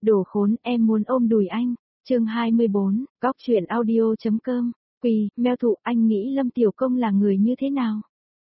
Đồ khốn, em muốn ôm đùi anh. Chương 24, Góc truyện audio.com. Quỳ, meo thụ, anh nghĩ Lâm Tiểu Công là người như thế nào?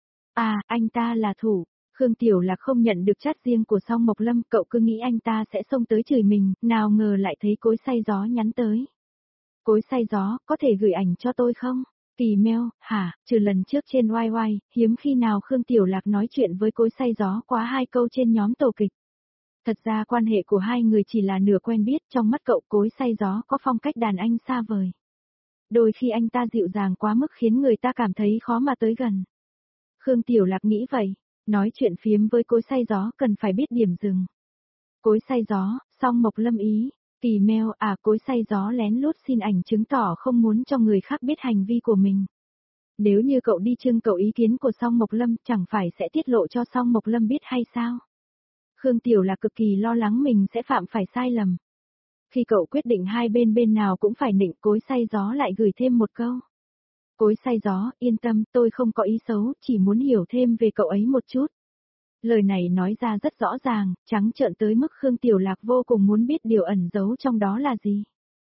À, anh ta là thủ. Khương Tiểu Lạc không nhận được chat riêng của Song Mộc Lâm, cậu cứ nghĩ anh ta sẽ xông tới chửi mình, nào ngờ lại thấy Cối Xay Gió nhắn tới. Cối Xay Gió, có thể gửi ảnh cho tôi không? Kỳ meo, hả, trừ lần trước trên YY, hiếm khi nào Khương Tiểu Lạc nói chuyện với Cối Xay Gió quá 2 câu trên nhóm tổ kịch. Thật ra quan hệ của hai người chỉ là nửa quen biết, trong mắt cậu Cối Xay Gió có phong cách đàn anh xa vời. Đôi khi anh ta dịu dàng quá mức khiến người ta cảm thấy khó mà tới gần. Khương Tiểu Lạc nghĩ vậy, nói chuyện phiếm với Cối Xay Gió cần phải biết điểm dừng. Cối Xay Gió, Song Mộc Lâm ý, Kỳ mail à, Cối Xay Gió lén lút xin ảnh chứng tỏ không muốn cho người khác biết hành vi của mình. Nếu như cậu đi trưng cầu ý kiến của Song Mộc Lâm chẳng phải sẽ tiết lộ cho Song Mộc Lâm biết hay sao? Khương Tiểu Lạc cực kỳ lo lắng mình sẽ phạm phải sai lầm. Khi cậu quyết định hai bên nào cũng phải nịnh, Cối Xay Gió lại gửi thêm một câu. Cối Xay Gió, yên tâm, tôi không có ý xấu, chỉ muốn hiểu thêm về cậu ấy một chút. Lời này nói ra rất rõ ràng, trắng trợn tới mức Khương Tiểu Lạc vô cùng muốn biết điều ẩn giấu trong đó là gì.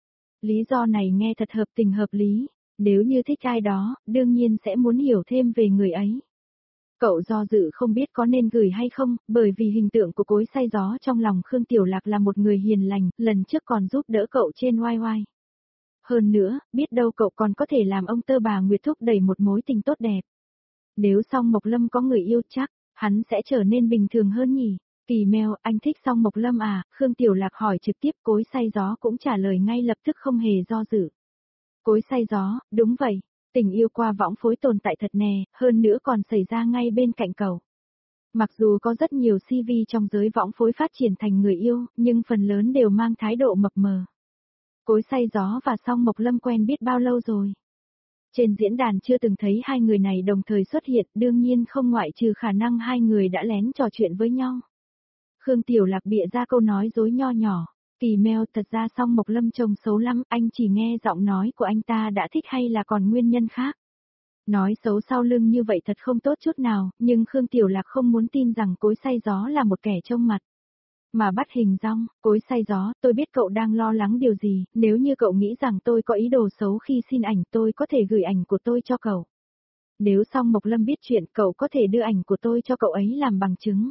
Lý do này nghe thật hợp tình hợp lý, nếu như thích ai đó, đương nhiên sẽ muốn hiểu thêm về người ấy. Cậu do dự không biết có nên gửi hay không, bởi vì hình tượng của Cối Xay Gió trong lòng Khương Tiểu Lạc là một người hiền lành, lần trước còn giúp đỡ cậu trên YY. Hơn nữa, biết đâu cậu còn có thể làm ông tơ bà Nguyệt thúc đẩy một mối tình tốt đẹp. Nếu Song Mộc Lâm có người yêu chắc, hắn sẽ trở nên bình thường hơn nhỉ. Kỳ mail, anh thích Song Mộc Lâm à? Khương Tiểu Lạc hỏi trực tiếp, Cối Xay Gió cũng trả lời ngay lập tức không hề do dự. Cối Xay Gió, đúng vậy. Tình yêu qua võng phối tồn tại thật nè, hơn nữa còn xảy ra ngay bên cạnh cậu. Mặc dù có rất nhiều CV trong giới võng phối phát triển thành người yêu, nhưng phần lớn đều mang thái độ mập mờ. Cối Xay Gió và Song Mộc Lâm quen biết bao lâu rồi? Trên diễn đàn chưa từng thấy hai người này đồng thời xuất hiện, đương nhiên không ngoại trừ khả năng hai người đã lén trò chuyện với nhau. Khương Tiểu Lạc bịa ra câu nói dối nho nhỏ. Kỳ mail, thật ra Song Mộc Lâm trông xấu lắm, anh chỉ nghe giọng nói của anh ta đã thích hay là còn nguyên nhân khác. Nói xấu sau lưng như vậy thật không tốt chút nào, nhưng Khương Tiểu Lạc không muốn tin rằng Cối Xay Gió là một kẻ trông mặt. Mà bắt hình dong, Cối Xay Gió, tôi biết cậu đang lo lắng điều gì, nếu như cậu nghĩ rằng tôi có ý đồ xấu khi xin ảnh tôi có thể gửi ảnh của tôi cho cậu. Nếu Song Mộc Lâm biết chuyện cậu có thể đưa ảnh của tôi cho cậu ấy làm bằng chứng.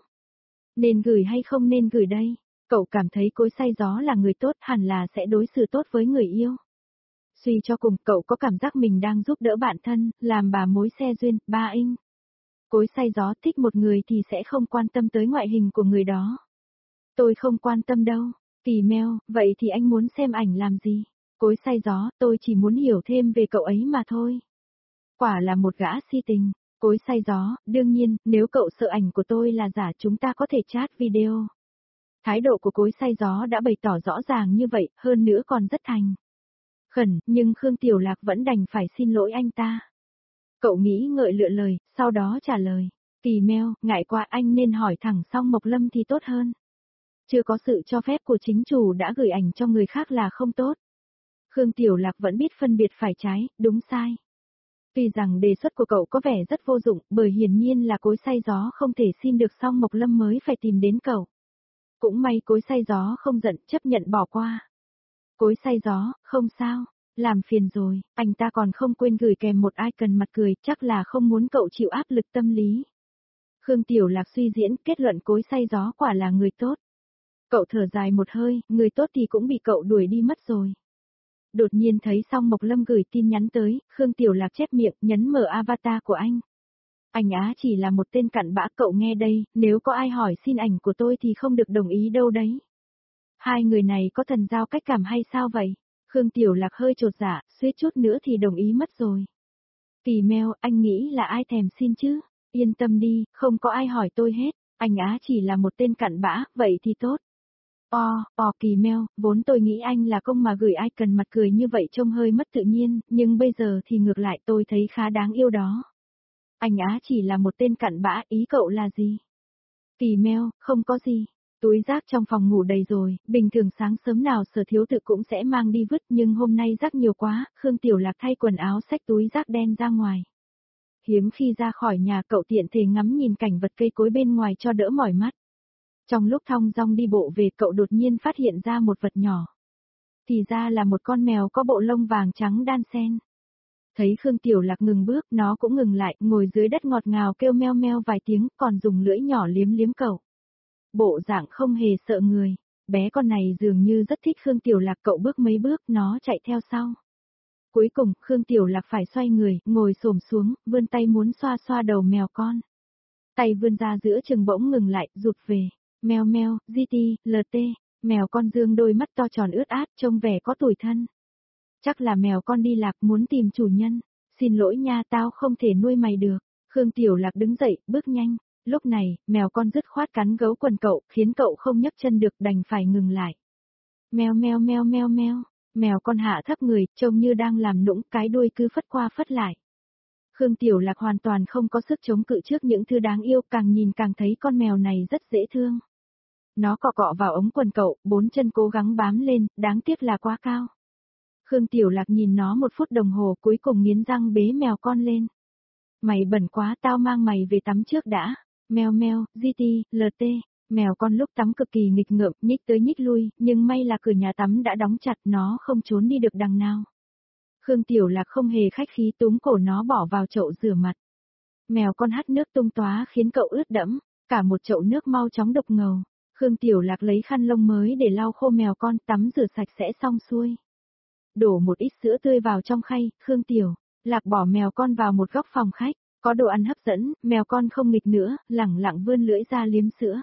Nên gửi hay không nên gửi đây? Cậu cảm thấy Cối Xay Gió là người tốt hẳn là sẽ đối xử tốt với người yêu. Suy cho cùng cậu có cảm giác mình đang giúp đỡ bạn thân, làm bà mối xe duyên, ba inh. Cối Xay Gió thích một người thì sẽ không quan tâm tới ngoại hình của người đó. Tôi không quan tâm đâu. Kỳ mail, vậy thì anh muốn xem ảnh làm gì? Cối Xay Gió, tôi chỉ muốn hiểu thêm về cậu ấy mà thôi. Quả là một gã si tình. Cối Xay Gió, đương nhiên, nếu cậu sợ ảnh của tôi là giả chúng ta có thể chat video. Thái độ của Cối Xay Gió đã bày tỏ rõ ràng như vậy, hơn nữa còn rất thành khẩn, nhưng Khương Tiểu Lạc vẫn đành phải xin lỗi anh ta. Cậu nghĩ ngợi lựa lời, sau đó trả lời. Kỳ mail, ngại quá anh nên hỏi thẳng Song Mộc Lâm thì tốt hơn. Chưa có sự cho phép của chính chủ đã gửi ảnh cho người khác là không tốt. Khương Tiểu Lạc vẫn biết phân biệt phải trái, đúng sai. Tuy rằng đề xuất của cậu có vẻ rất vô dụng, bởi hiển nhiên là Cối Xay Gió không thể xin được Song Mộc Lâm mới phải tìm đến cậu. Cũng may Cối Xay Gió không giận, chấp nhận bỏ qua. Cối Xay Gió, không sao, làm phiền rồi, anh ta còn không quên gửi kèm một icon mặt cười, chắc là không muốn cậu chịu áp lực tâm lý. Khương Tiểu Lạc suy diễn, kết luận Cối Xay Gió quả là người tốt. Cậu thở dài một hơi, người tốt thì cũng bị cậu đuổi đi mất rồi. Đột nhiên thấy Song Mộc Lâm gửi tin nhắn tới, Khương Tiểu Lạc chép miệng, nhấn mở avatar của anh. Anh á chỉ là một tên cặn bã, cậu nghe đây, nếu có ai hỏi xin ảnh của tôi thì không được đồng ý đâu đấy. Hai người này có thần giao cách cảm hay sao vậy? Khương Tiểu Lạc hơi chột dạ, suýt chút nữa thì đồng ý mất rồi. Kỳ mail, anh nghĩ là ai thèm xin chứ? Yên tâm đi, không có ai hỏi tôi hết, anh á chỉ là một tên cặn bã, vậy thì tốt. Kỳ mail, vốn tôi nghĩ anh là công mà gửi icon mặt cười như vậy trông hơi mất tự nhiên, nhưng bây giờ thì ngược lại tôi thấy khá đáng yêu đó. Anh á chỉ là một tên cặn bã, ý cậu là gì? Kỳ mail, không có gì. Túi rác trong phòng ngủ đầy rồi, bình thường sáng sớm nào Sở Thiếu Tự cũng sẽ mang đi vứt nhưng hôm nay rác nhiều quá, Khương Tiểu Lạc thay quần áo xách túi rác đen ra ngoài. Hiếm khi ra khỏi nhà cậu tiện thể ngắm nhìn cảnh vật cây cối bên ngoài cho đỡ mỏi mắt. Trong lúc thong dong đi bộ về cậu đột nhiên phát hiện ra một vật nhỏ. Thì ra là một con mèo có bộ lông vàng trắng đan xen. Thấy Khương Tiểu Lạc ngừng bước, nó cũng ngừng lại, ngồi dưới đất ngọt ngào kêu meo meo vài tiếng, còn dùng lưỡi nhỏ liếm liếm cậu. Bộ dạng không hề sợ người, bé con này dường như rất thích Khương Tiểu Lạc, cậu bước mấy bước, nó chạy theo sau. Cuối cùng, Khương Tiểu Lạc phải xoay người, ngồi xổm xuống, vươn tay muốn xoa xoa đầu mèo con. Tay vươn ra giữa chừng bỗng ngừng lại, rụt về. Meo meo, GT, LT, mèo con dương đôi mắt to tròn ướt át, trông vẻ có tủi thân. Chắc là mèo con đi lạc muốn tìm chủ nhân. Xin lỗi nha, tao không thể nuôi mày được. Khương Tiểu Lạc đứng dậy, bước nhanh. Lúc này, mèo con dứt khoát cắn gấu quần cậu, khiến cậu không nhấc chân được, đành phải ngừng lại. Meo meo meo meo meo. Mèo con hạ thấp người, trông như đang làm nũng, cái đuôi cứ phất qua phất lại. Khương Tiểu Lạc hoàn toàn không có sức chống cự trước những thứ đáng yêu, càng nhìn càng thấy con mèo này rất dễ thương. Nó cọ cọ vào ống quần cậu, bốn chân cố gắng bám lên, đáng tiếc là quá cao. Khương Tiểu Lạc nhìn nó một phút đồng hồ, cuối cùng nghiến răng bế mèo con lên. Mày bẩn quá, tao mang mày về tắm trước đã. Meo meo, GT, LT. Mèo con lúc tắm cực kỳ nghịch ngợm, nhích tới nhích lui, nhưng may là cửa nhà tắm đã đóng chặt, nó không trốn đi được đằng nào. Khương Tiểu Lạc không hề khách khí, túm cổ nó bỏ vào chậu rửa mặt. Mèo con hắt nước tung tóa khiến cậu ướt đẫm, cả một chậu nước mau chóng đục ngầu. Khương Tiểu Lạc lấy khăn lông mới để lau khô mèo con, tắm rửa sạch sẽ xong xuôi. Đổ một ít sữa tươi vào trong khay, Khương Tiểu Lạc bỏ mèo con vào một góc phòng khách, có đồ ăn hấp dẫn, mèo con không nghịch nữa, lẳng lặng vươn lưỡi ra liếm sữa.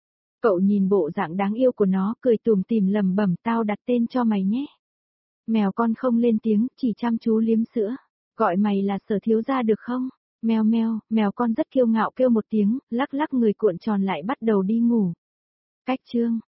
Cậu nhìn bộ dạng đáng yêu của nó, cười tủm tỉm lẩm bẩm, tao đặt tên cho mày nhé. Mèo con không lên tiếng, chỉ chăm chú liếm sữa. Gọi mày là Sở thiếu gia được không? Meo meo, mèo con rất kiêu ngạo kêu một tiếng, lắc lắc người cuộn tròn lại bắt đầu đi ngủ. Cách chương